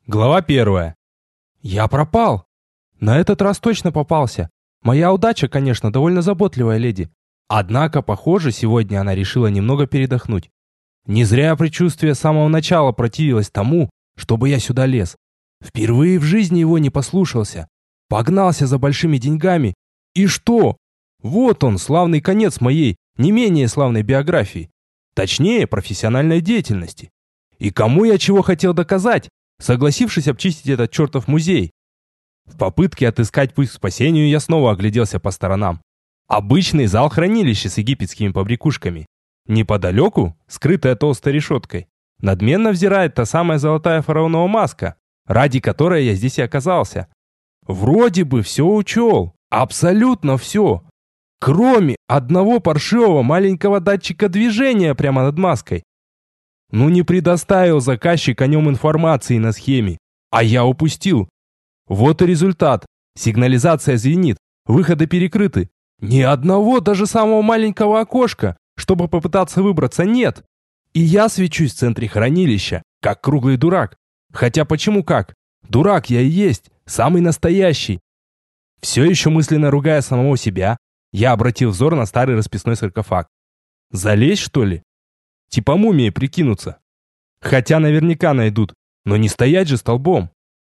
Глава 1. Я пропал. На этот раз точно попался. Моя удача, конечно, довольно заботливая леди. Однако, похоже, сегодня она решила немного передохнуть. Не зря предчувствие с самого начала противилось тому, чтобы я сюда лез. Впервые в жизни его не послушался. Погнался за большими деньгами. И что? Вот он, славный конец моей, не менее славной биографии. Точнее, профессиональной деятельности. И кому я чего хотел доказать, согласившись обчистить этот чертов музей? В попытке отыскать путь к спасению я снова огляделся по сторонам. Обычный зал хранилища с египетскими побрякушками. Неподалеку, скрытая толстой решеткой, надменно взирает та самая золотая фараонова маска, ради которой я здесь и оказался. Вроде бы все учел, абсолютно все. Кроме одного паршивого маленького датчика движения прямо над маской. Ну не предоставил заказчик о нем информации на схеме, а я упустил. Вот и результат. Сигнализация звенит, выходы перекрыты. Ни одного даже самого маленького окошка, чтобы попытаться выбраться, нет. И я свечусь в центре хранилища, как круглый дурак. Хотя почему как? Дурак я и есть, самый настоящий. Все еще мысленно ругая самого себя, я обратил взор на старый расписной саркофаг. Залезть, что ли? Типа мумии прикинуться. Хотя наверняка найдут, но не стоять же столбом.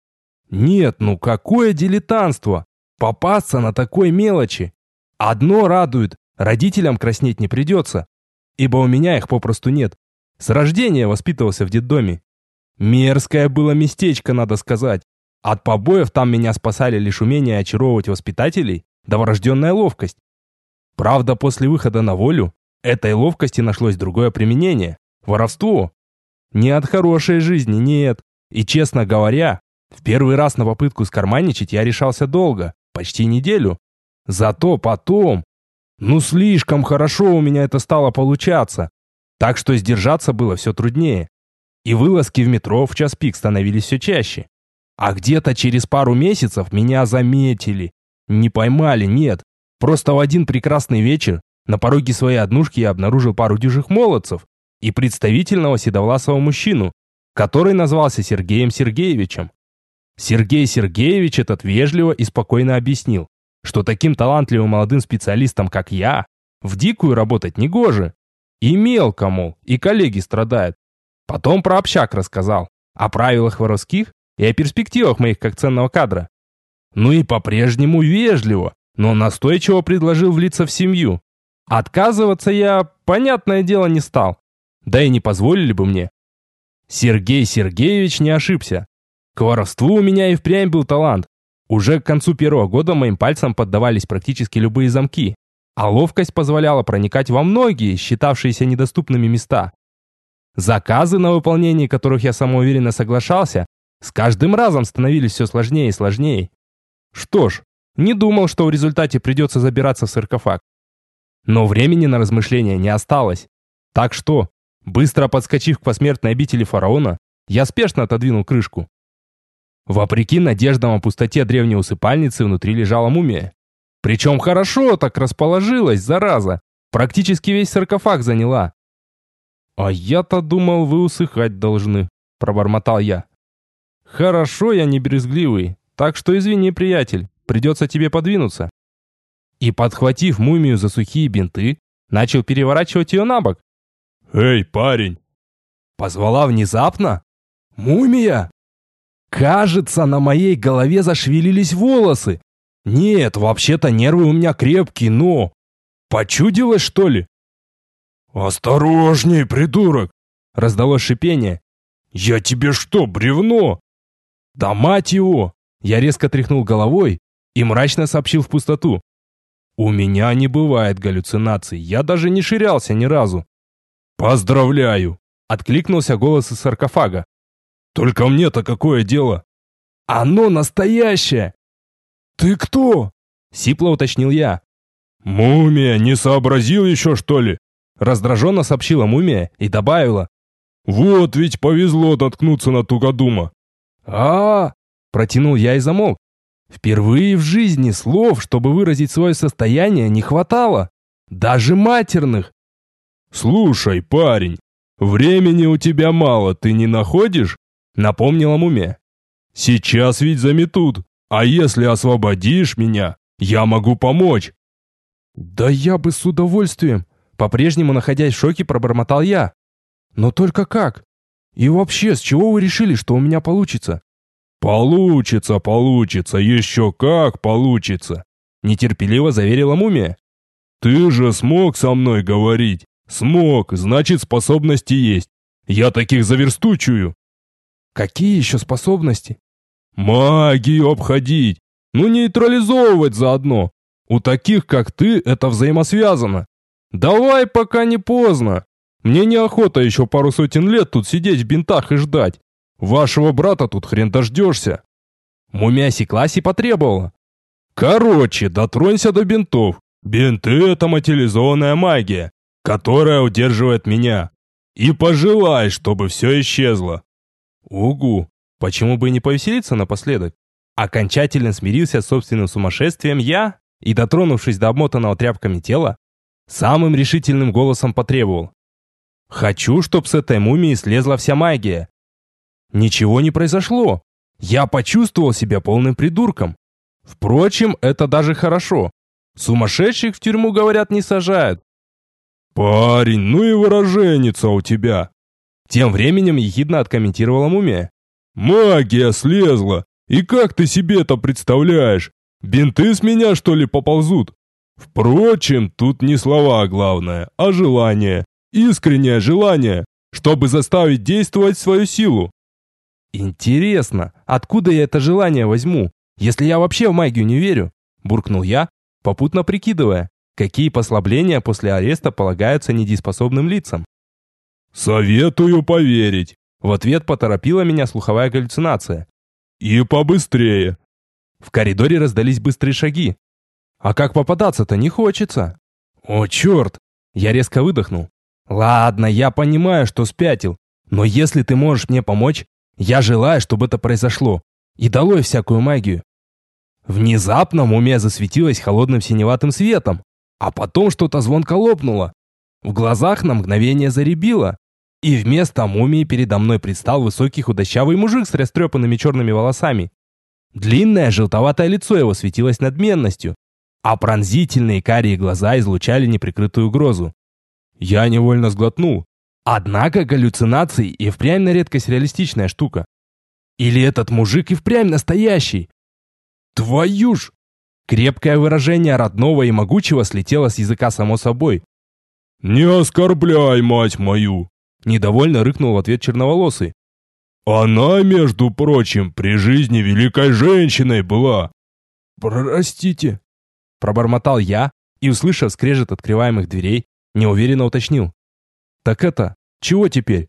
Нет, ну какое дилетантство! Попасться на такой мелочи! Одно радует, родителям краснеть не придется, ибо у меня их попросту нет. С рождения воспитывался в детдоме. Мерзкое было местечко, надо сказать. От побоев там меня спасали лишь умение очаровывать воспитателей, да врожденная ловкость. Правда, после выхода на волю этой ловкости нашлось другое применение – воровство. Не от хорошей жизни, нет. И, честно говоря, в первый раз на попытку скарманничать я решался долго, почти неделю. Зато потом, слишком хорошо у меня это стало получаться. Так что сдержаться было все труднее. И вылазки в метро в час пик становились все чаще. А где-то через пару месяцев меня заметили. Не поймали, нет. Просто в один прекрасный вечер на пороге своей однушки я обнаружил пару дюжих молодцев и представительного седовласого мужчину, который назвался Сергеем Сергеевичем. Сергей Сергеевич этот вежливо и спокойно объяснил, что таким талантливым молодым специалистам, как я, в дикую работать негоже. И мелко, мол, и коллеги страдают. Потом про общак рассказал, о правилах воровских и о перспективах моих как ценного кадра. Ну и по-прежнему вежливо, но настойчиво предложил влиться в семью. Отказываться я, понятное дело, не стал. Да и не позволили бы мне. Сергей Сергеевич не ошибся. К воровству у меня и впрямь был талант. Уже к концу первого года моим пальцам поддавались практически любые замки, а ловкость позволяла проникать во многие, считавшиеся недоступными места. Заказы, на выполнение которых я самоуверенно соглашался, с каждым разом становились все сложнее и сложнее. Что ж, не думал, что в результате придется забираться в саркофаг. Но времени на размышления не осталось. Так что, быстро подскочив к посмертной обители фараона, я спешно отодвинул крышку. Вопреки надеждам о пустоте древней усыпальницы внутри лежала мумия. Причем хорошо так расположилась, зараза. Практически весь саркофаг заняла. «А я-то думал, вы усыхать должны», – пробормотал я. «Хорошо, я не брезгливый, так что извини, приятель, придется тебе подвинуться». И, подхватив мумию за сухие бинты, начал переворачивать ее на бок. «Эй, парень!» Позвала внезапно. «Мумия!» Кажется, на моей голове зашевелились волосы. Нет, вообще-то нервы у меня крепкие, но... Почудилось, что ли? «Осторожней, придурок!» Раздалось шипение. «Я тебе что, бревно?» «Да мать его!» Я резко тряхнул головой и мрачно сообщил в пустоту. «У меня не бывает галлюцинаций, я даже не ширялся ни разу». «Поздравляю!» Откликнулся голос из саркофага. «Только мне-то какое дело?» «Оно настоящее!» «Ты кто?» Сипло уточнил я. «Мумия, не сообразил еще, что ли?» Раздраженно сообщила мумия и добавила. «Вот ведь повезло наткнуться на тугодума». Протянул я и замолк. Впервые в жизни слов, чтобы выразить свое состояние, не хватало. Даже матерных. «Слушай, парень, времени у тебя мало, ты не находишь?» Напомнила мумия. Сейчас ведь заметут. А если освободишь меня, я могу помочь. Да я бы с удовольствием, по-прежнему находясь в шоке, пробормотал я. Но только как? И вообще, с чего вы решили, что у меня получится? Получится, получится, еще как получится, нетерпеливо заверила мумия. Ты же смог со мной говорить. Смог, значит, способности есть. Я таких заверстучую. Какие еще способности? Магию обходить. Ну, нейтрализовывать заодно. У таких, как ты, это взаимосвязано. Давай, пока не поздно. Мне неохота еще пару сотен лет тут сидеть в бинтах и ждать. Вашего брата тут хрен дождешься. Мумия осеклась и потребовала. Короче, дотронься до бинтов. Бинты — это материализованная магия, которая удерживает меня. И пожелай, чтобы все исчезло. Угу. Почему бы и не повеселиться напоследок? Окончательно смирился с собственным сумасшествием я и, дотронувшись до обмотанного тряпками тела, самым решительным голосом потребовал. Хочу, чтоб с этой мумии слезла вся магия. Ничего не произошло. Я почувствовал себя полным придурком. Впрочем, это даже хорошо. Сумасшедших в тюрьму, говорят, не сажают. Парень, ну и выраженница у тебя. Тем временем ехидно откомментировала мумия. Магия слезла. И как ты себе это представляешь? Бинты с меня, что ли, поползут? Впрочем, тут не слова главное, а желание. Искреннее желание, чтобы заставить действовать свою силу. Интересно, откуда я это желание возьму, если я вообще в магию не верю? Буркнул я, попутно прикидывая, какие послабления после ареста полагаются недееспособным лицам. Советую поверить. В ответ поторопила меня слуховая галлюцинация. И побыстрее. В коридоре раздались быстрые шаги. А как попадаться-то не хочется. О, черт! Я резко выдохнул. Ладно, я понимаю, что спятил. Но если ты можешь мне помочь, я желаю, чтобы это произошло. И долой всякую магию. Внезапно мумия засветилась холодным синеватым светом. А потом что-то звонко лопнуло. В глазах на мгновение заребило. И вместо мумии передо мной предстал высокий худощавый мужик с растрепанными черными волосами. Длинное желтоватое лицо его светилось надменностью, а пронзительные карие глаза излучали неприкрытую угрозу. Я невольно сглотнул. Однако галлюцинации и впрямь на редкость реалистичная штука. Или этот мужик и впрямь настоящий? Твою ж! Крепкое выражение родного и могучего слетело с языка само собой. «Не оскорбляй, мать мою!» Недовольно рыкнул в ответ черноволосый. «Она, между прочим, при жизни великой женщиной была!» «Простите!» Пробормотал я и, услышав скрежет открываемых дверей, неуверенно уточнил. «Так это, чего теперь?»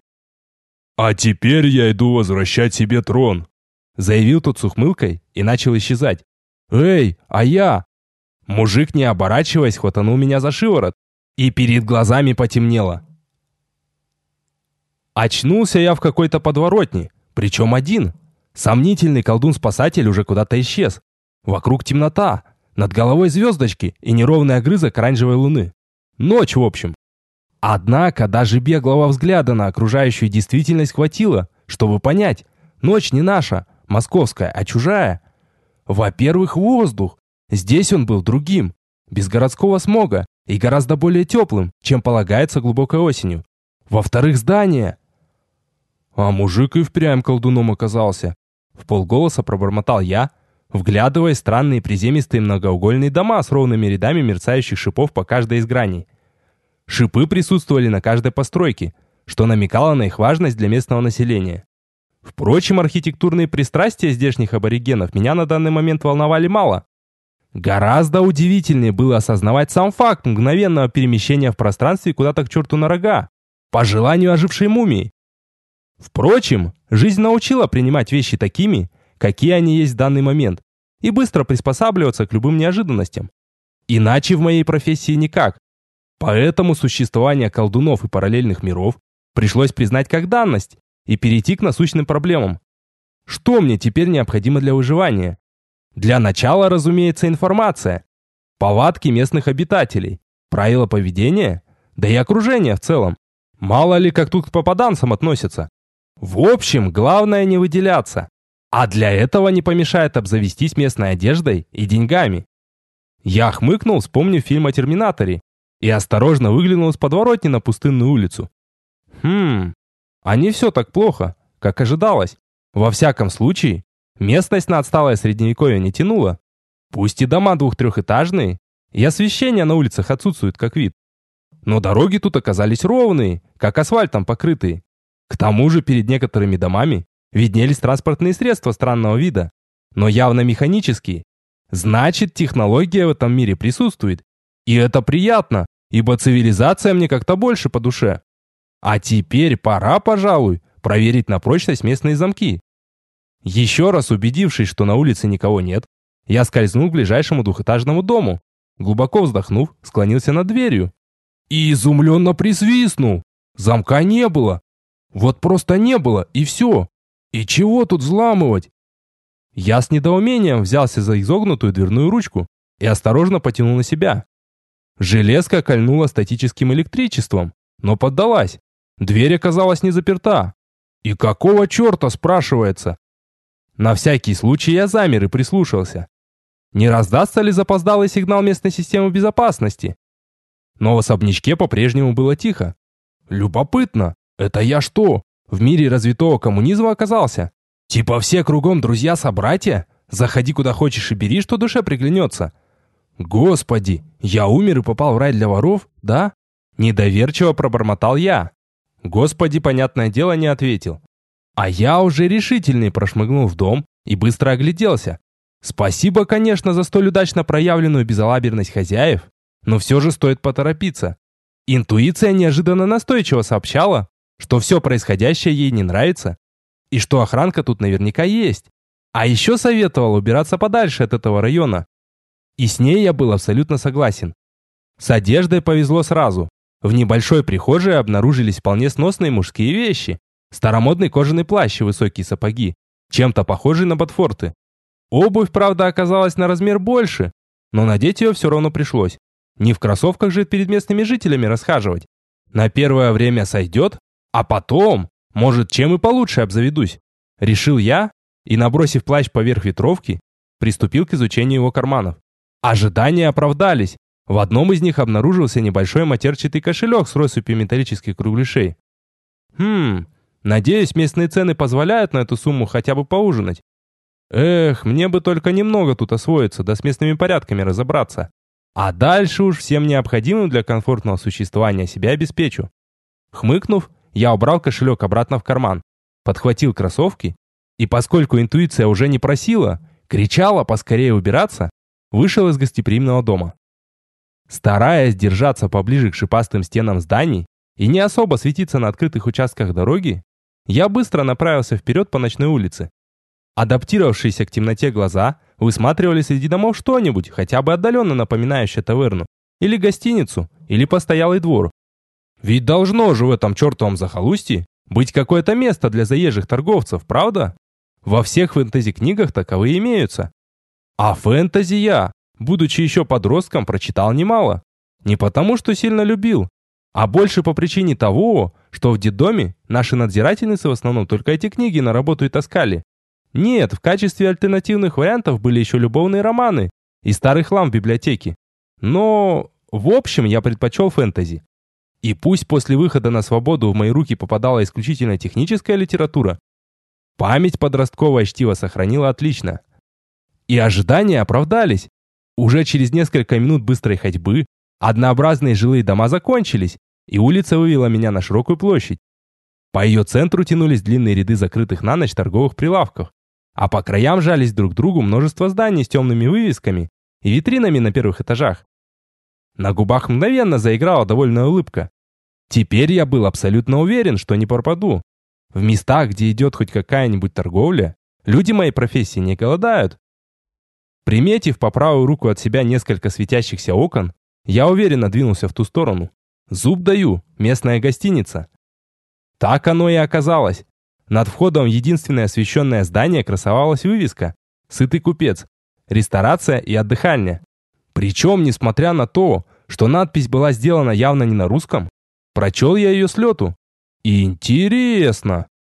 «А теперь я иду возвращать себе трон», заявил тот с ухмылкой и начал исчезать. «Эй, а я?» Мужик, не оборачиваясь, хватанул меня за шиворот, и перед глазами потемнело. Очнулся я в какой-то подворотне, причем один. Сомнительный колдун-спасатель уже куда-то исчез. Вокруг темнота, над головой звездочки и неровный огрызок оранжевой луны. Ночь, в общем. Однако даже беглого взгляда на окружающую действительность хватило, чтобы понять, ночь не наша, московская, а чужая. Во-первых, воздух. Здесь он был другим, без городского смога и гораздо более теплым, чем полагается глубокой осенью. Во-вторых, здание. А мужик и впрямь колдуном оказался. Вполголоса пробормотал я, вглядывая в странные приземистые многоугольные дома с ровными рядами мерцающих шипов по каждой из граней. Шипы присутствовали на каждой постройке, что намекало на их важность для местного населения. Впрочем, архитектурные пристрастия здешних аборигенов меня на данный момент волновали мало. Гораздо удивительнее было осознавать сам факт мгновенного перемещения в пространстве куда-то к черту на рога, по желанию ожившей мумии. Впрочем, жизнь научила принимать вещи такими, какие они есть в данный момент, и быстро приспосабливаться к любым неожиданностям. Иначе в моей профессии никак. Поэтому существование колдунов и параллельных миров пришлось признать как данность и перейти к насущным проблемам. Что мне теперь необходимо для выживания? Для начала, разумеется, информация. Повадки местных обитателей, правила поведения, да и окружение в целом. Мало ли, как тут к попаданцам относятся. В общем, главное не выделяться. А для этого не помешает обзавестись местной одеждой и деньгами. Я хмыкнул, вспомнив фильм о Терминаторе, и осторожно выглянул из подворотни на пустынную улицу. А не все так плохо, как ожидалось. Во всяком случае, местность на отсталое средневековье не тянула. Пусть и дома двух-трехэтажные, и освещение на улицах отсутствует как вид. Но дороги тут оказались ровные, как асфальтом покрытые. К тому же перед некоторыми домами виднелись транспортные средства странного вида, но явно механические. Значит, технология в этом мире присутствует. И это приятно, ибо цивилизация мне как-то больше по душе. А теперь пора, пожалуй, проверить на прочность местные замки. Еще раз убедившись, что на улице никого нет, я скользнул к ближайшему двухэтажному дому. Глубоко вздохнув, склонился над дверью. И изумленно присвистнул. Замка не было. Вот просто не было, и все. И чего тут взламывать? Я с недоумением взялся за изогнутую дверную ручку и осторожно потянул на себя. Железка кольнула статическим электричеством, но поддалась. Дверь оказалась не заперта. И какого черта, спрашивается? На всякий случай я замер и прислушался. Не раздастся ли запоздалый сигнал местной системы безопасности? Но в особнячке по-прежнему было тихо. Любопытно, это я что, в мире развитого коммунизма оказался? Типа все кругом друзья-собратья? Заходи куда хочешь и бери, что душе приглянется. Господи, я умер и попал в рай для воров, да? Недоверчиво пробормотал я. Господи, понятное дело, не ответил. А я уже решительный прошмыгнул в дом и быстро огляделся. Спасибо, конечно, за столь удачно проявленную безалаберность хозяев, но все же стоит поторопиться. Интуиция неожиданно настойчиво сообщала, что все происходящее ей не нравится, и что охранка тут наверняка есть. А еще советовала убираться подальше от этого района. И с ней я был абсолютно согласен. С одеждой повезло сразу. В небольшой прихожей обнаружились вполне сносные мужские вещи. Старомодный кожаный плащ и высокие сапоги, чем-то похожие на ботфорты. Обувь, правда, оказалась на размер больше, но надеть ее все равно пришлось. Не в кроссовках же перед местными жителями расхаживать. На первое время сойдет, а потом, может, чем и получше обзаведусь. Решил я и, набросив плащ поверх ветровки, приступил к изучению его карманов. Ожидания оправдались. В одном из них обнаружился небольшой матерчатый кошелек с россыпью металлических кругляшей. Надеюсь, местные цены позволяют на эту сумму хотя бы поужинать. Эх, мне бы только немного тут освоиться, да с местными порядками разобраться. А дальше уж всем необходимым для комфортного существования себя обеспечу. Хмыкнув, я убрал кошелек обратно в карман, подхватил кроссовки и, поскольку интуиция уже не просила, кричала поскорее убираться, вышел из гостеприимного дома. Стараясь держаться поближе к шипастым стенам зданий и не особо светиться на открытых участках дороги, я быстро направился вперед по ночной улице. Адаптировавшиеся к темноте глаза высматривали среди домов что-нибудь, хотя бы отдаленно напоминающее таверну, или гостиницу, или постоялый двор. Ведь должно же в этом чертовом захолустье быть какое-то место для заезжих торговцев, правда? Во всех фэнтези-книгах таковые имеются. А фэнтези я, будучи еще подростком, прочитал немало. Не потому, что сильно любил, а больше по причине того, что в детдоме наши надзирательницы в основном только эти книги на работу и таскали. Нет, в качестве альтернативных вариантов были еще любовные романы и старый хлам в библиотеке. Но, в общем, я предпочел фэнтези. И пусть после выхода на свободу в мои руки попадала исключительно техническая литература, память подростковое чтиво сохранила отлично. И ожидания оправдались. Уже через несколько минут быстрой ходьбы однообразные жилые дома закончились, и улица вывела меня на широкую площадь. По ее центру тянулись длинные ряды закрытых на ночь торговых прилавков, а по краям жались друг к другу множество зданий с темными вывесками и витринами на первых этажах. На губах мгновенно заиграла довольная улыбка. Теперь я был абсолютно уверен, что не пропаду. В местах, где идет хоть какая-нибудь торговля, люди моей профессии не голодают. Приметив по правую руку от себя несколько светящихся окон, я уверенно двинулся в ту сторону. Зуб даю, местная гостиница. Так оно и оказалось. Над входом в единственное освещенное здание красовалась вывеска «Сытый купец», «Ресторация и отдыхальня». Причем, несмотря на то, что надпись была сделана явно не на русском, прочел я ее с лету. Интересно.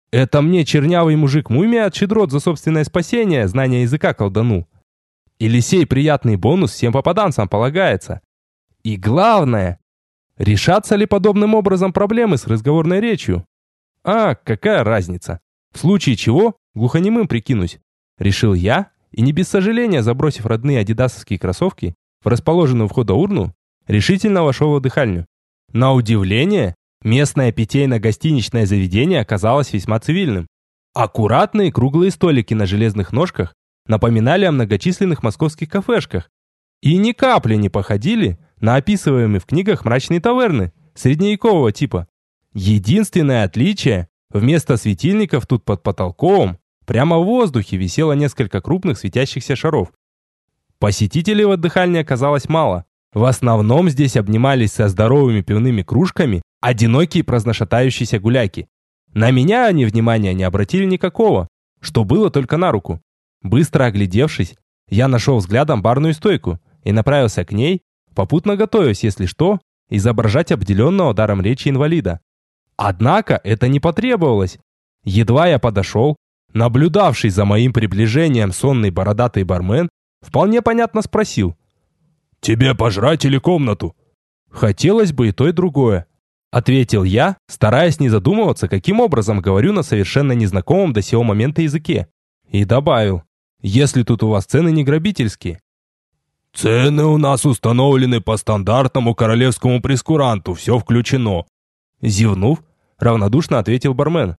Это мне чернявый мужик-мумия от щедрот за собственное спасение знания языка колданул? Или сей приятный бонус всем попаданцам полагается? И главное, решатся ли подобным образом проблемы с разговорной речью? А, какая разница? В случае чего глухонемым прикинусь, решил я, и не без сожаления, забросив родные адидасовские кроссовки в расположенную у входа урну, решительно вошел в отдыхальню. На удивление, местное питейно-гостиничное заведение оказалось весьма цивильным. Аккуратные круглые столики на железных ножках напоминали о многочисленных московских кафешках и ни капли не походили на описываемые в книгах мрачные таверны средневекового типа. Единственное отличие – вместо светильников тут под потолком прямо в воздухе висело несколько крупных светящихся шаров. Посетителей в отдыхальне оказалось мало. В основном здесь обнимались со здоровыми пивными кружками одинокие праздношатающиеся гуляки. На меня они внимания не обратили никакого, что было только на руку. Быстро оглядевшись, я нашел взглядом барную стойку и направился к ней, попутно готовясь, если что, изображать обделенного даром речи инвалида. Однако это не потребовалось. Едва я подошел, наблюдавший за моим приближением сонный бородатый бармен вполне понятно спросил: «Тебе пожрать или комнату?» «Хотелось бы и то, и другое», — ответил я, стараясь не задумываться, каким образом говорю на совершенно незнакомом до сего момента языке. И добавил: «Если тут у вас цены не грабительские». «Цены у нас установлены по стандартному королевскому прескуранту, все включено», — зевнув, равнодушно ответил бармен.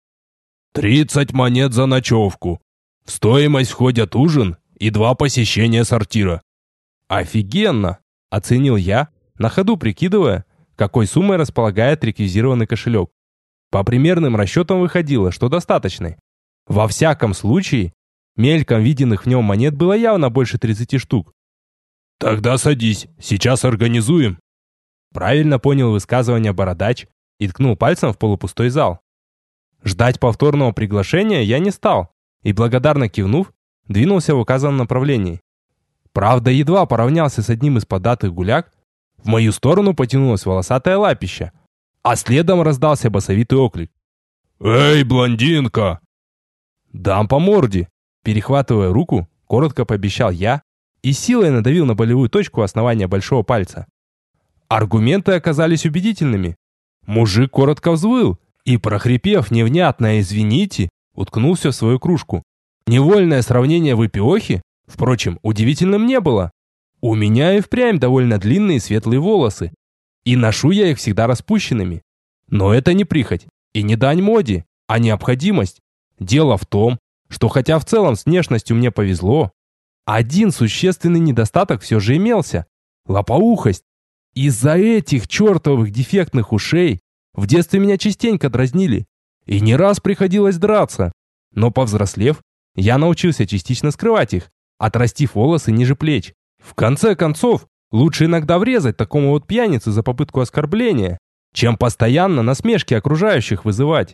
30 монет за ночевку. В стоимость входят ужин и 2 посещения сортира». «Офигенно!» – оценил я, на ходу прикидывая, какой суммой располагает реквизированный кошелек. По примерным расчетам выходило, что достаточной. Во всяком случае, мельком виденных в нем монет было явно больше 30 штук. «Тогда садись, сейчас организуем». Правильно понял высказывание бородач и ткнул пальцем в полупустой зал. Ждать повторного приглашения я не стал и, благодарно кивнув, двинулся в указанном направлении. Правда, едва поравнялся с одним из податых гуляк, в мою сторону потянулось волосатое лапище, а следом раздался басовитый оклик: «Эй, блондинка!» «Дам по морде!» Перехватывая руку, коротко пообещал я и силой надавил на болевую точку основания большого пальца. Аргументы оказались убедительными. Мужик коротко взвыл и, прохрипев невнятное «извините», уткнулся в свою кружку. Невольное сравнение выпиохи, впрочем, удивительным не было. У меня и впрямь довольно длинные светлые волосы, и ношу я их всегда распущенными. Но это не прихоть и не дань моде, а необходимость. Дело в том, что хотя в целом с внешностью мне повезло, один существенный недостаток все же имелся – лопоухость. Из-за этих чертовых дефектных ушей в детстве меня частенько дразнили, и не раз приходилось драться. Но повзрослев, я научился частично скрывать их, отрастив волосы ниже плеч. В конце концов, лучше иногда врезать такому вот пьянице за попытку оскорбления, чем постоянно насмешки окружающих вызывать.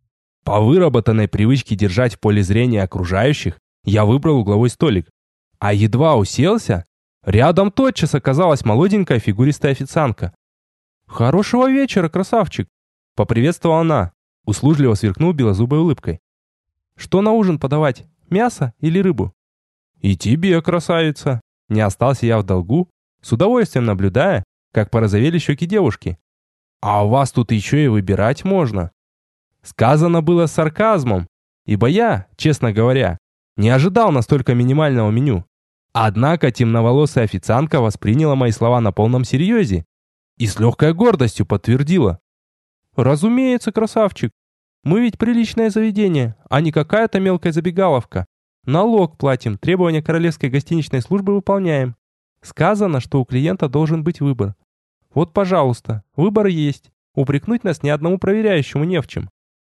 По выработанной привычке держать в поле зрения окружающих, я выбрал угловой столик. А едва уселся, рядом тотчас оказалась молоденькая фигуристая официантка. «Хорошего вечера, красавчик!» — поприветствовала она, услужливо сверкнув белозубой улыбкой. «Что на ужин подавать, мясо или рыбу?» «И тебе, красавица!» Не остался я в долгу, с удовольствием наблюдая, как порозовели щеки девушки. «А у вас тут еще и выбирать можно!» Сказано было с сарказмом, ибо я, честно говоря, не ожидал настолько минимального меню. Однако темноволосая официантка восприняла мои слова на полном серьезе и с легкой гордостью подтвердила: «Разумеется, красавчик. Мы ведь приличное заведение, а не какая-то мелкая забегаловка. Налог платим, требования королевской гостиничной службы выполняем. Сказано, что у клиента должен быть выбор. Вот, пожалуйста, выбор есть. Упрекнуть нас ни одному проверяющему не в чем».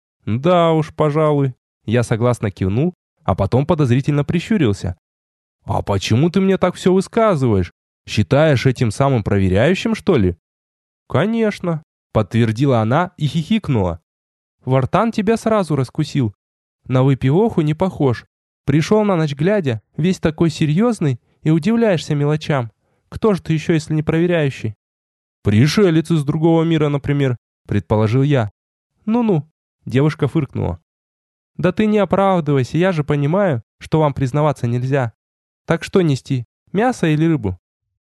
«Да уж, пожалуй». Я согласно кивнул, а потом подозрительно прищурился. «А почему ты мне так все высказываешь? Считаешь этим самым проверяющим, что ли?» «Конечно», — подтвердила она и хихикнула. «Вартан тебя сразу раскусил. На выпивоху не похож. Пришел на ночь глядя, весь такой серьезный, и удивляешься мелочам. Кто же ты еще, если не проверяющий?» «Пришелец из другого мира, например», — предположил я. «Ну-ну», — девушка фыркнула. Да ты не оправдывайся, я же понимаю, что вам признаваться нельзя. Так что нести, мясо или рыбу?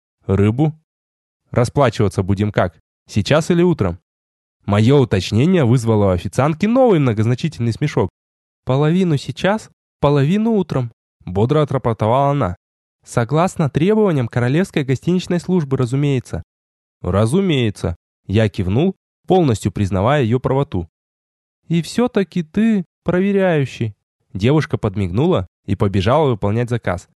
Рыбу? Расплачиваться будем как? Сейчас или утром? Мое уточнение вызвало у официантки новый многозначительный смешок. Половину сейчас, половину утром, бодро отрапортовала она. Согласно требованиям королевской гостиничной службы, разумеется. Разумеется. Я кивнул, полностью признавая ее правоту. И все-таки ты проверяющий. Девушка подмигнула и побежала выполнять заказ.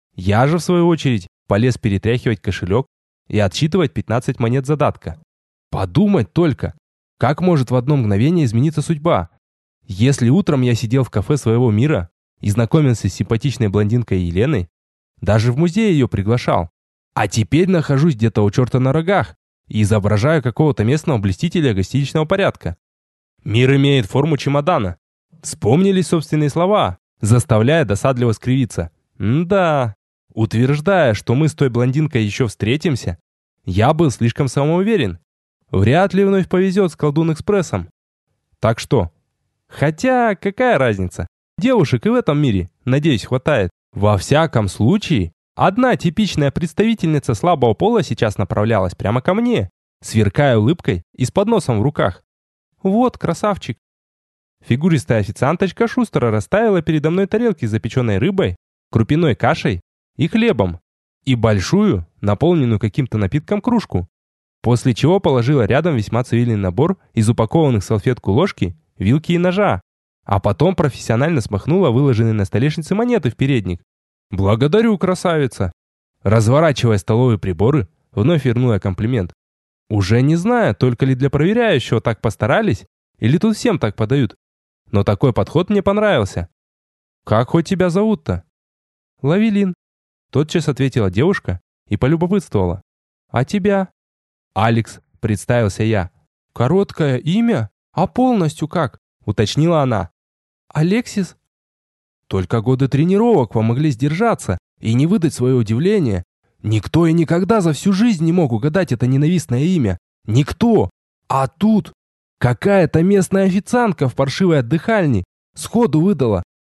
Я же, в свою очередь, полез перетряхивать кошелек и отсчитывать 15 монет задатка. Подумать только, как может в одно мгновение измениться судьба? Если утром я сидел в кафе своего мира и знакомился с симпатичной блондинкой Еленой, даже в музей ее приглашал, а теперь нахожусь где-то у черта на рогах и изображаю какого-то местного блюстителя гостиничного порядка. Мир имеет форму чемодана. Вспомнились собственные слова, заставляя досадливо скривиться. Да, утверждая, что мы с той блондинкой еще встретимся, я был слишком самоуверен. Вряд ли вновь повезет с колдун-экспрессом. Так что? Хотя, какая разница? Девушек и в этом мире, надеюсь, хватает. Во всяком случае, одна типичная представительница слабого пола сейчас направлялась прямо ко мне, сверкая улыбкой и с подносом в руках. Вот, красавчик. Фигуристая официанточка шустро расставила передо мной тарелки с запеченной рыбой, крупяной кашей и хлебом, и большую, наполненную каким-то напитком кружку, после чего положила рядом весьма цивильный набор из упакованных в салфетку ложки, вилки и ножа, а потом профессионально смахнула выложенные на столешнице монеты в передник. «Благодарю, красавица!» Разворачивая столовые приборы, вновь вернула комплимент. Уже не знаю, только ли для проверяющего так постарались, или тут всем так подают. Но такой подход мне понравился. «Как хоть тебя зовут-то?» «Лавелин», — тотчас ответила девушка и полюбопытствовала. «А тебя?» «Алекс», — представился я. «Короткое имя? А полностью как?» — уточнила она. «Алексис?» Только годы тренировок помогли сдержаться и не выдать свое удивление. Никто и никогда за всю жизнь не мог угадать это ненавистное имя. Никто! А тут какая-то местная официантка в паршивой отдыхальне сходу выдала.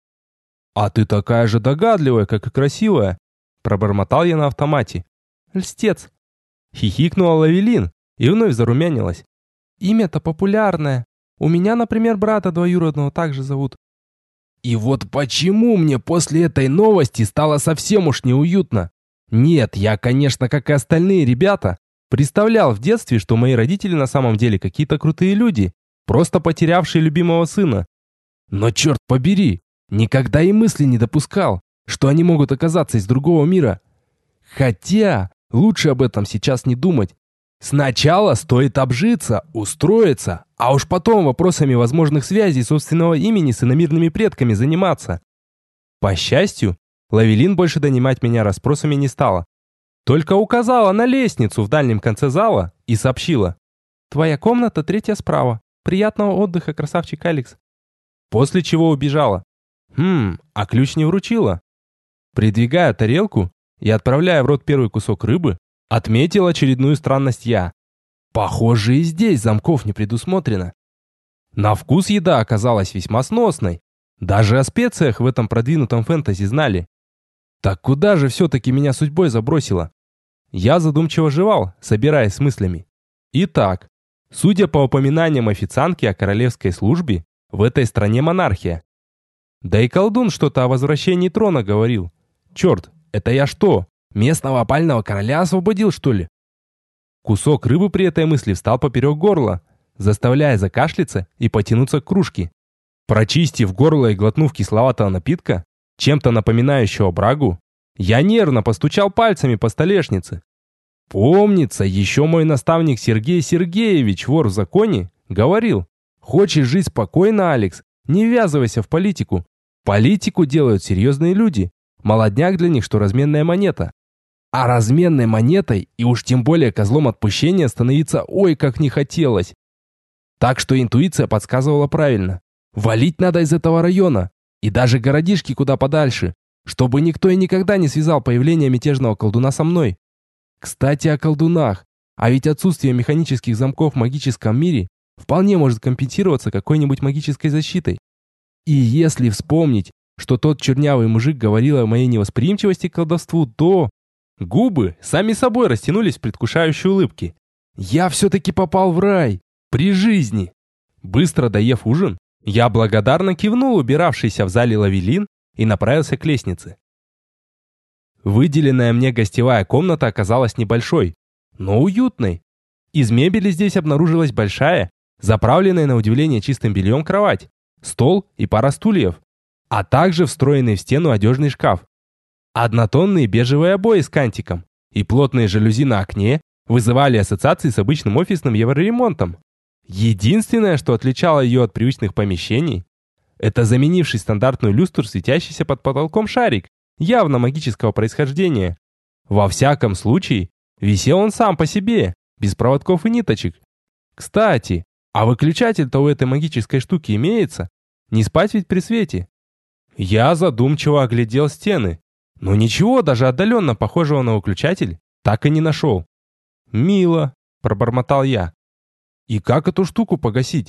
«А ты такая же догадливая, как и красивая», пробормотал я на автомате. «Льстец!» Хихикнула Лавелин и вновь зарумянилась. «Имя-то популярное. У меня, например, брата двоюродного также зовут». И вот почему мне после этой новости стало совсем уж неуютно. Нет, я, конечно, как и остальные ребята, представлял в детстве, что мои родители на самом деле какие-то крутые люди, просто потерявшие любимого сына. Но черт побери, никогда и мысли не допускал, что они могут оказаться из другого мира. Хотя, лучше об этом сейчас не думать. Сначала стоит обжиться, устроиться, а уж потом вопросами возможных связей собственного имени с иномирными предками заниматься. По счастью, Лавелин больше донимать меня расспросами не стала. Только указала на лестницу в дальнем конце зала и сообщила. «Твоя комната 3-я справа. Приятного отдыха, красавчик Алекс». После чего убежала. А ключ не вручила. Придвигая тарелку и отправляя в рот первый кусок рыбы, отметил очередную странность я. Похоже, и здесь замков не предусмотрено. На вкус еда оказалась весьма сносной. Даже о специях в этом продвинутом фэнтези знали. Так куда же все-таки меня судьбой забросило? Я задумчиво жевал, собираясь с мыслями. Итак, судя по упоминаниям официантки о королевской службе, в этой стране монархия. Да и колдун что-то о возвращении трона говорил. Черт, это я что, местного опального короля освободил, что ли? Кусок рыбы при этой мысли встал поперек горла, заставляя закашляться и потянуться к кружке. Прочистив горло и глотнув кисловатого напитка, чем-то напоминающего брагу, я нервно постучал пальцами по столешнице. Помнится, еще мой наставник Сергей Сергеевич, вор в законе, говорил: «Хочешь жить спокойно, Алекс, не ввязывайся в политику. Политику делают серьезные люди. Молодняк для них, что разменная монета. А разменной монетой, и уж тем более козлом отпущения, становиться ой как не хотелось». Так что интуиция подсказывала правильно. Валить надо из этого района, и даже городишки куда подальше, чтобы никто и никогда не связал появление мятежного колдуна со мной. Кстати, о колдунах. А ведь отсутствие механических замков в магическом мире вполне может компенсироваться какой-нибудь магической защитой. И если вспомнить, что тот чернявый мужик говорил о моей невосприимчивости к колдовству, то... Губы сами собой растянулись в предвкушающей улыбке. Я все-таки попал в рай. При жизни. Быстро доев ужин, я благодарно кивнул убиравшийся в зале Лавелин и направился к лестнице. Выделенная мне гостевая комната оказалась небольшой, но уютной. Из мебели здесь обнаружилась большая, заправленная на удивление чистым бельем кровать, стол и пара стульев, а также встроенный в стену одежный шкаф. Однотонные бежевые обои с кантиком и плотные жалюзи на окне вызывали ассоциации с обычным офисным евроремонтом. Единственное, что отличало ее от привычных помещений, это заменивший стандартную люстру светящийся под потолком шарик, явно магического происхождения. Во всяком случае, висел он сам по себе, без проводков и ниточек. Кстати, а выключатель-то у этой магической штуки имеется? Не спать ведь при свете. Я задумчиво оглядел стены, но ничего даже отдаленно похожего на выключатель так и не нашел. «Мило», — пробормотал я. «И как эту штуку погасить?»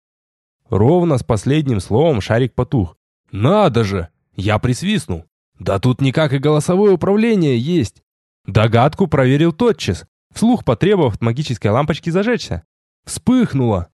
Ровно с последним словом шарик потух. «Надо же!» Я присвистнул. «Да тут никак и голосовое управление есть!» Догадку проверил тотчас, вслух потребовав от магической лампочки зажечься. Вспыхнуло.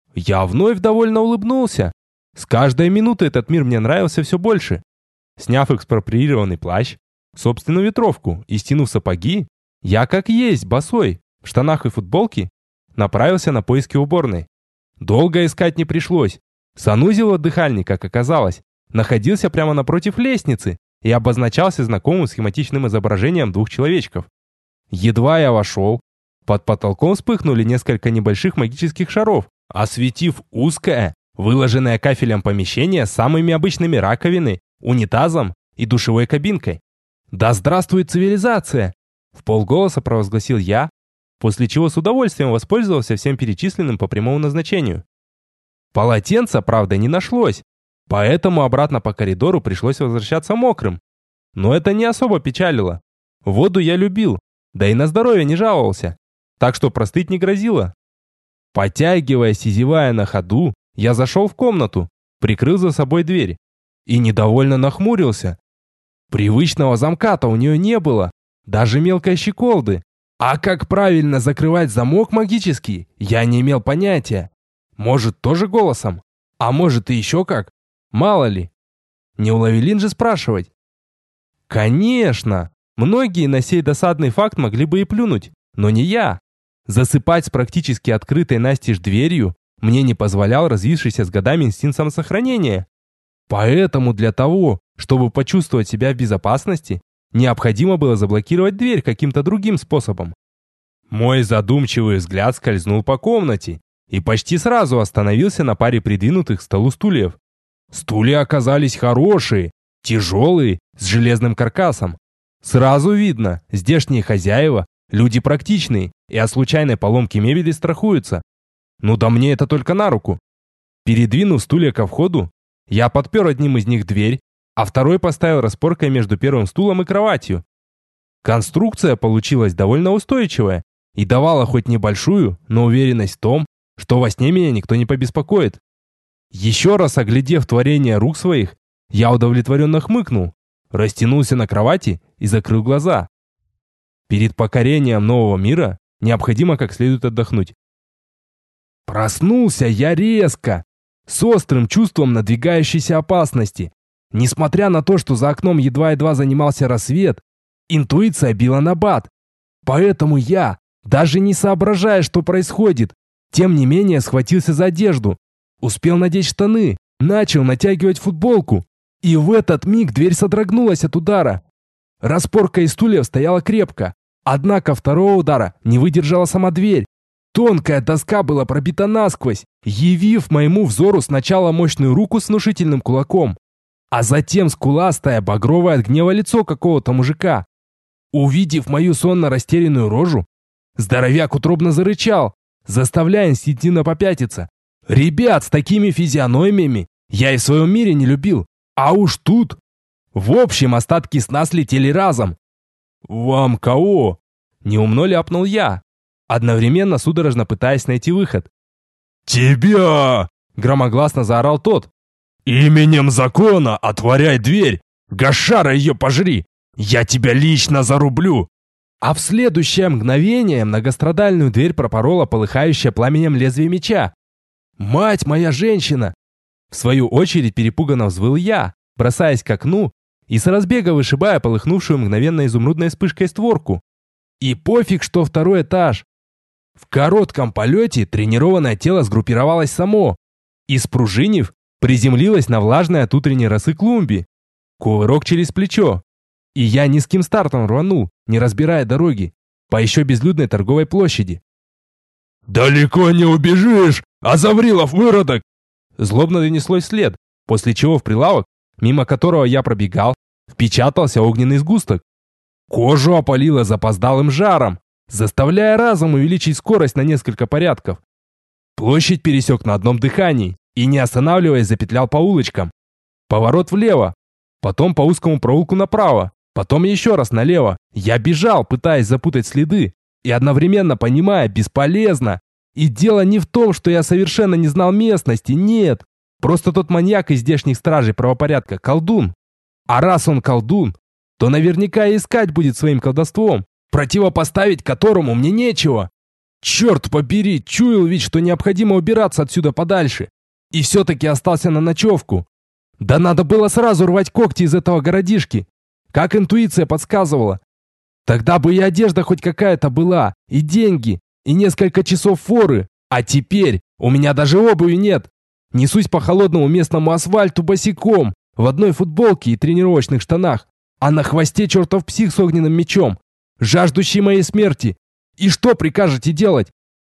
Я вновь довольно улыбнулся. С каждой минутой этот мир мне нравился все больше. Сняв экспроприированный плащ, собственную ветровку и стянув сапоги, я как есть, босой, в штанах и футболке, направился на поиски уборной. Долго искать не пришлось. Санузел отдыхальник, как оказалось, находился прямо напротив лестницы и обозначался знакомым схематичным изображением двух человечков. Едва я вошел, под потолком вспыхнули несколько небольших магических шаров, осветив узкое, выложенное кафелем помещение с самыми обычными раковиной, унитазом и душевой кабинкой. «Да здравствует цивилизация!» Вполголоса провозгласил я, после чего с удовольствием воспользовался всем перечисленным по прямому назначению. Полотенца, правда, не нашлось, поэтому обратно по коридору пришлось возвращаться мокрым. Но это не особо печалило. Воду я любил, да и на здоровье не жаловался, так что простыть не грозило. Потягиваясь и зевая на ходу, я зашел в комнату, прикрыл за собой дверь и недовольно нахмурился. Привычного замка-то у нее не было, даже мелкой щеколды. А как правильно закрывать замок магический, я не имел понятия. Может, тоже голосом? А может и еще как? Мало ли. Не у Лавелин же спрашивать. Конечно, многие на сей досадный факт могли бы и плюнуть, но не я. Засыпать с практически открытой настежь дверью мне не позволял развившийся с годами инстинкт самосохранения. Поэтому для того, чтобы почувствовать себя в безопасности, необходимо было заблокировать дверь каким-то другим способом. Мой задумчивый взгляд скользнул по комнате и почти сразу остановился на паре придвинутых к столу стульев. Стулья оказались хорошие, тяжелые, с железным каркасом. Сразу видно, здешние хозяева – люди практичные и от случайной поломки мебели страхуются. Ну да мне это только на руку. Передвинув стулья ко входу, я подпер одним из них дверь, а второй поставил распоркой между первым стулом и кроватью. Конструкция получилась довольно устойчивая и давала хоть небольшую, но уверенность в том, что во сне меня никто не побеспокоит. Еще раз оглядев творение рук своих, я удовлетворенно хмыкнул, растянулся на кровати и закрыл глаза. Перед покорением нового мира необходимо как следует отдохнуть. Проснулся я резко, с острым чувством надвигающейся опасности. Несмотря на то, что за окном едва-едва занимался рассвет, интуиция била набат. Поэтому я, даже не соображая, что происходит, тем не менее схватился за одежду, успел надеть штаны, начал натягивать футболку. И в этот миг дверь содрогнулась от удара. Распорка из стульев стояла крепко, однако второго удара не выдержала сама дверь. Тонкая доска была пробита насквозь, явив моему взору сначала мощную руку с внушительным кулаком, а затем скуластое, багровое от гнева лицо какого-то мужика. Увидев мою сонно-растерянную рожу, здоровяк утробно зарычал, заставляя инстинктивно попятиться. Ребят с такими физиономиями я и в своем мире не любил, а уж тут. В общем, остатки сна слетели разом. «Вам кого?» – неумно ляпнул я, одновременно судорожно пытаясь найти выход. «Тебя!» – громогласно заорал тот. «Именем закона отворяй дверь! Гашара ее пожри! Я тебя лично зарублю!» А в следующее мгновение многострадальную дверь пропорола полыхающее пламенем лезвие меча. «Мать моя женщина!» В свою очередь перепуганно взвыл я, бросаясь к окну и с разбега вышибая полыхнувшую мгновенно изумрудной вспышкой створку. И пофиг, что второй этаж. В коротком полете тренированное тело сгруппировалось само и, спружинив, приземлилось на влажной от утренней росы клумбе. Кувырок через плечо. И я низким стартом рванул, не разбирая дороги, по еще безлюдной торговой площади. «Далеко не убежишь, Азаврилов выродок!» Злобно донеслось вслед, после чего в прилавок, мимо которого я пробегал, впечатался огненный сгусток. Кожу опалило запоздалым жаром, заставляя разом увеличить скорость на несколько порядков. Площадь пересек на одном дыхании и, не останавливаясь, запетлял по улочкам. Поворот влево, потом по узкому проулку направо, потом еще раз налево. Я бежал, пытаясь запутать следы, и одновременно понимая, бесполезно. И дело не в том, что я совершенно не знал местности, нет. Просто тот маньяк из здешних стражей правопорядка, колдун. А раз он колдун, то наверняка и искать будет своим колдовством, противопоставить которому мне нечего. Черт побери, чуял ведь, что необходимо убираться отсюда подальше. И все-таки остался на ночевку. Да надо было сразу рвать когти из этого городишки, как интуиция подсказывала. Тогда бы и одежда хоть какая-то была, и деньги, и несколько часов форы. А теперь у меня даже обуви нет. Несусь по холодному местному асфальту босиком, в одной футболке и тренировочных штанах, а на хвосте чертов псих с огненным мечом, жаждущий моей смерти. И что прикажете делать?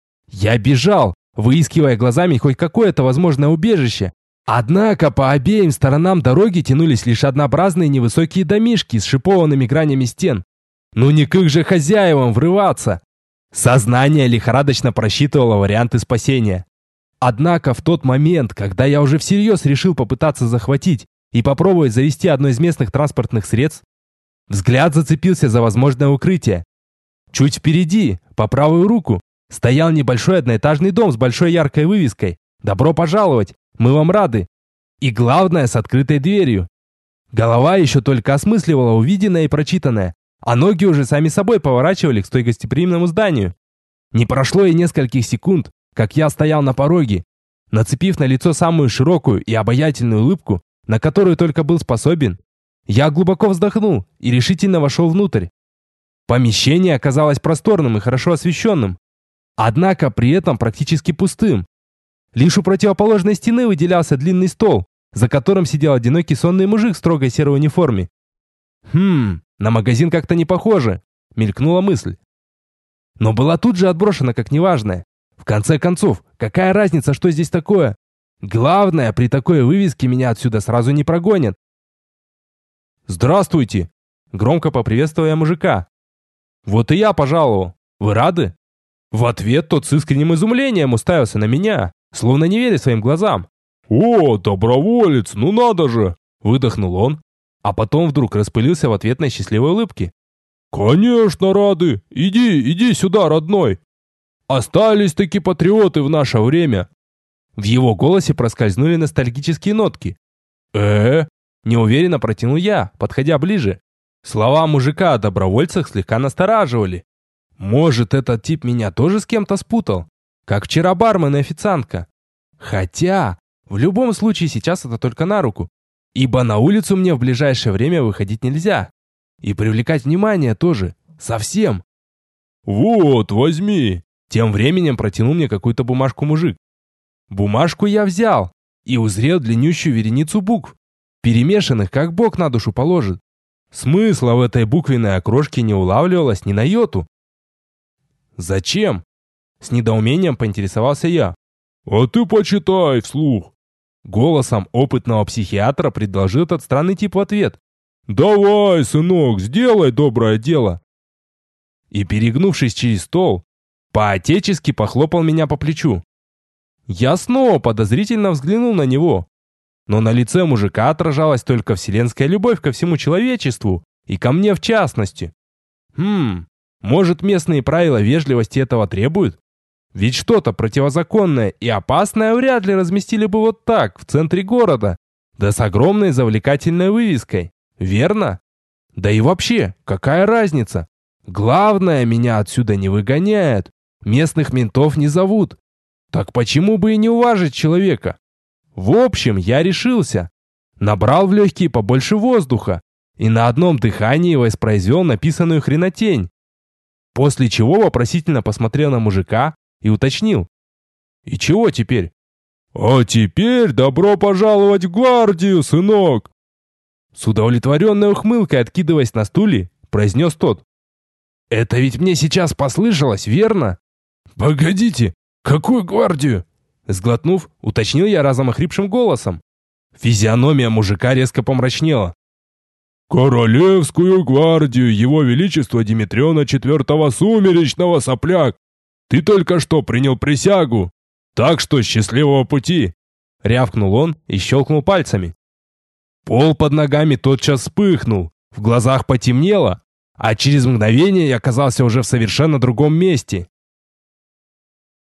Я бежал, выискивая глазами хоть какое-то возможное убежище. Однако по обеим сторонам дороги тянулись лишь однообразные невысокие домишки с шипованными гранями стен. Ну не к их же хозяевам врываться. Сознание лихорадочно просчитывало варианты спасения. Однако в тот момент, когда я уже всерьез решил попытаться захватить и попробовать завести одно из местных транспортных средств, взгляд зацепился за возможное укрытие. Чуть впереди, по правую руку, стоял небольшой одноэтажный дом с большой яркой вывеской «Добро пожаловать! Мы вам рады!» И главное, с открытой дверью. Голова еще только осмысливала увиденное и прочитанное, а ноги уже сами собой поворачивали к столь гостеприимному зданию. Не прошло и нескольких секунд, как я стоял на пороге, нацепив на лицо самую широкую и обаятельную улыбку, на которую только был способен. Я глубоко вздохнул и решительно вошел внутрь. Помещение оказалось просторным и хорошо освещенным, однако при этом практически пустым. Лишь у противоположной стены выделялся длинный стол, за которым сидел одинокий сонный мужик в строгой серой униформе. На магазин как-то не похоже, мелькнула мысль. Но была тут же отброшена как неважная. В конце концов, какая разница, что здесь такое? Главное, при такой вывеске меня отсюда сразу не прогонят. «Здравствуйте!» Громко поприветствовал я мужика. «Вот и я пожаловал. Вы рады?» В ответ тот с искренним изумлением уставился на меня, словно не веря своим глазам. «О, доброволец, ну надо же!» Выдохнул он, а потом вдруг распылился в ответной счастливой улыбке. «Конечно рады! Иди сюда, родной! Остались-таки патриоты в наше время!» В его голосе проскользнули ностальгические нотки. Неуверенно протянул я, подходя ближе. Слова мужика о добровольцах слегка настораживали. Может, этот тип меня тоже с кем-то спутал? Как вчера бармен и официантка. Хотя, в любом случае сейчас это только на руку. Ибо на улицу мне в ближайшее время выходить нельзя. И привлекать внимание тоже. Совсем. «Вот, возьми!» Тем временем протянул мне какую-то бумажку мужик. Бумажку я взял и узрел длиннющую вереницу букв, перемешанных, как Бог на душу положит. Смысла в этой буквенной окрошке не улавливалось ни на йоту. «Зачем?» С недоумением поинтересовался я. «А ты почитай вслух!» Голосом опытного психиатра предложил этот странный тип в ответ. «Давай, сынок, сделай доброе дело!» И, перегнувшись через стол, по-отечески похлопал меня по плечу. Я снова подозрительно взглянул на него. Но на лице мужика отражалась только вселенская любовь ко всему человечеству и ко мне в частности. Может, местные правила вежливости этого требуют? Ведь что-то противозаконное и опасное вряд ли разместили бы вот так, в центре города, Да с огромной завлекательной вывеской. Верно? Да и вообще, какая разница? Главное, меня отсюда не выгоняют. Местных ментов не зовут. Так почему бы и не уважить человека? В общем, я решился. Набрал в легкие побольше воздуха и на одном дыхании воспроизвел написанную хренотень. После чего вопросительно посмотрел на мужика и уточнил. «И чего теперь?» «А теперь добро пожаловать в гвардию, сынок!» С удовлетворенной ухмылкой, откидываясь на стуле, произнес тот. «Это ведь мне сейчас послышалось, верно?» «Погодите, какую гвардию?» Сглотнув, уточнил я разом охрипшим голосом. Физиономия мужика резко помрачнела. «Королевскую гвардию Его Величества Димитриона IV Сумеречного, сопляк! Ты только что принял присягу, так что счастливого пути!» Рявкнул он и щелкнул пальцами. Пол под ногами тотчас вспыхнул, в глазах потемнело, а через мгновение я оказался уже в совершенно другом месте.